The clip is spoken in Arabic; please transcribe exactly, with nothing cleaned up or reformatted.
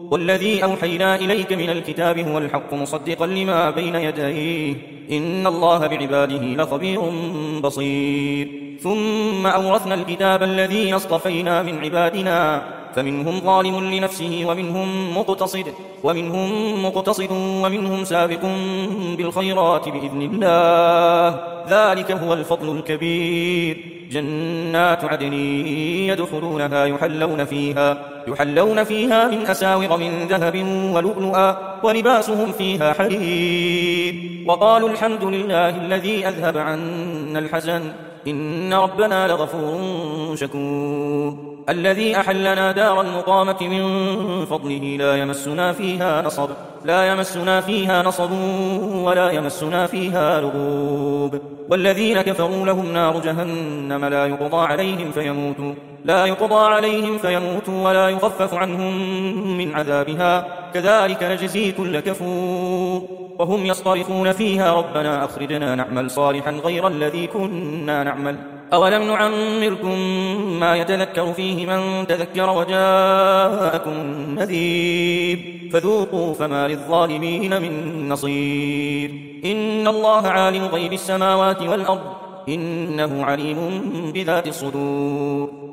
والذي أوحينا إليك من الكتاب هو الحق مصدقا لما بين يديه إن الله بعباده لخبير بصير ثم أورثنا الكتاب الذي اصطفينا من عبادنا فمنهم ظالم لنفسه ومنهم مقتصد ومنهم مقتصد ومنهم سابق بالخيرات بإذن الله ذلك هو الفضل الكبير جنات عدن يدخلونها يحلون فيها يحلون فيها من أساور من ذهب ولؤلؤا ولباسهم فيها حرير وقالوا الحمد لله الذي أذهب عنا الحزن إن ربنا لغفور شكور الذي أحلنا دار المقامة من فضله لا يمسنا فيها نصب لا يمسنا فيها نصب ولا يمسنا فيها لغوب والذين كفروا لهم نار جهنم لا يقضى عليهم فيموتوا لا يقضى عليهم فيموتوا ولا يخفف عنهم من عذابها كذلك نجزي كل كفور وهم يصطرخون فيها ربنا أخرجنا نعمل صالحا غير الذي كنا نعمل أولم نعمركم ما يتذكر فيه من تذكر وجاءكم النذير فذوقوا فما للظالمين من نصير إن الله عالم غيب السماوات والأرض إنه عليم بذات الصدور